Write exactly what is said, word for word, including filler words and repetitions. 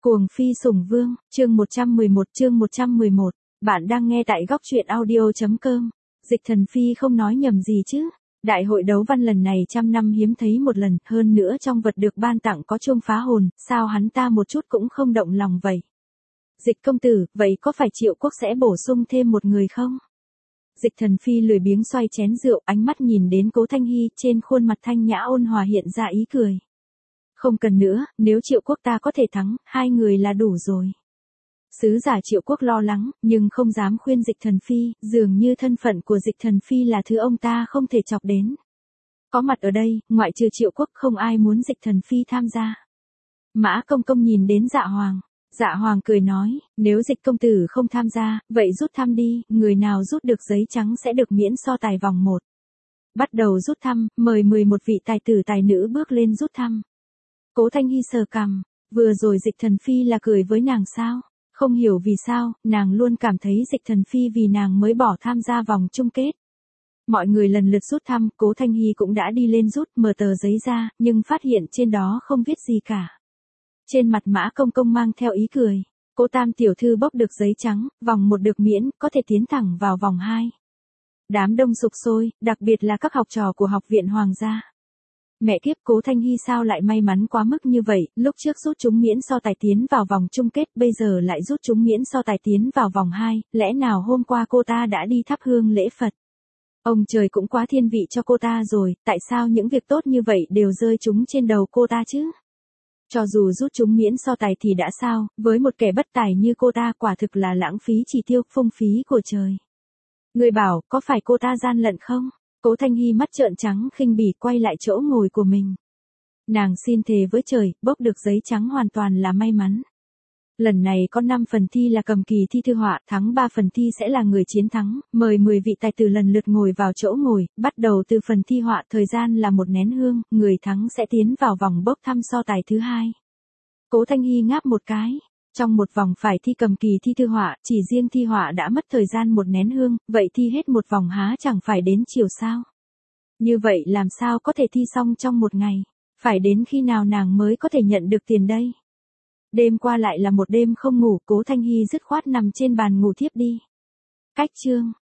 Cuồng phi sủng vương, chương một trăm mười một chương một trăm mười một, bạn đang nghe tại góc truyện audio.com. Dịch Thần Phi không nói nhầm gì chứ. Đại hội đấu văn lần này trăm năm hiếm thấy một lần, hơn nữa trong vật được ban tặng có chuông phá hồn, sao hắn ta một chút cũng không động lòng vậy? Dịch công tử, vậy có phải Triệu Quốc sẽ bổ sung thêm một người không? Dịch Thần Phi lười biếng xoay chén rượu, ánh mắt nhìn đến Cố Thanh Hy, trên khuôn mặt thanh nhã ôn hòa hiện ra ý cười. Không cần nữa, nếu Triệu Quốc ta có thể thắng, hai người là đủ rồi. Sứ giả Triệu Quốc lo lắng, nhưng không dám khuyên Dịch Thần Phi, dường như thân phận của Dịch Thần Phi là thứ ông ta không thể chọc đến. Có mặt ở đây, ngoại trừ Triệu Quốc không ai muốn Dịch Thần Phi tham gia. Mã Công Công nhìn đến Dạ Hoàng. Dạ Hoàng cười nói, nếu Dịch công tử không tham gia, vậy rút thăm đi, người nào rút được giấy trắng sẽ được miễn so tài vòng một. Bắt đầu rút thăm, mời mười một vị tài tử tài nữ bước lên rút thăm. Cố Thanh Hy sờ cằm, vừa rồi Dịch Thần Phi là cười với nàng sao? Không hiểu vì sao, nàng luôn cảm thấy Dịch Thần Phi vì nàng mới bỏ tham gia vòng chung kết. Mọi người lần lượt rút thăm, Cố Thanh Hy cũng đã đi lên rút, mở tờ giấy ra, nhưng phát hiện trên đó không viết gì cả. Trên mặt Mã Công Công mang theo ý cười, Cố Tam tiểu thư bốc được giấy trắng, vòng một được miễn, có thể tiến thẳng vào vòng hai. Đám đông sục sôi, đặc biệt là các học trò của học viện Hoàng gia. Mẹ kiếp, Cố Thanh Hy sao lại may mắn quá mức như vậy, lúc trước rút chúng miễn so tài tiến vào vòng chung kết, bây giờ lại rút chúng miễn so tài tiến vào vòng hai, lẽ nào hôm qua cô ta đã đi thắp hương lễ Phật? Ông trời cũng quá thiên vị cho cô ta rồi, tại sao những việc tốt như vậy đều rơi chúng trên đầu cô ta chứ? Cho dù rút chúng miễn so tài thì đã sao, với một kẻ bất tài như cô ta quả thực là lãng phí chỉ tiêu, phung phí của trời. Người bảo, có phải cô ta gian lận không? Cố Thanh Hy mắt trợn trắng khinh bỉ quay lại chỗ ngồi của mình. Nàng xin thề với trời, bốc được giấy trắng hoàn toàn là may mắn. Lần này có năm phần thi là cầm kỳ thi thư họa, thắng ba phần thi sẽ là người chiến thắng, mời mười vị tài tử lần lượt ngồi vào chỗ ngồi, bắt đầu từ phần thi họa, thời gian là một nén hương, người thắng sẽ tiến vào vòng bốc thăm so tài thứ hai. Cố Thanh Hy ngáp một cái. Trong một vòng phải thi cầm kỳ thi thư họa, chỉ riêng thi họa đã mất thời gian một nén hương, vậy thi hết một vòng há chẳng phải đến chiều sao? Như vậy làm sao có thể thi xong trong một ngày? Phải đến khi nào nàng mới có thể nhận được tiền đây? Đêm qua lại là một đêm không ngủ, Cố Thanh Hy dứt khoát nằm trên bàn ngủ thiếp đi. Cách chương,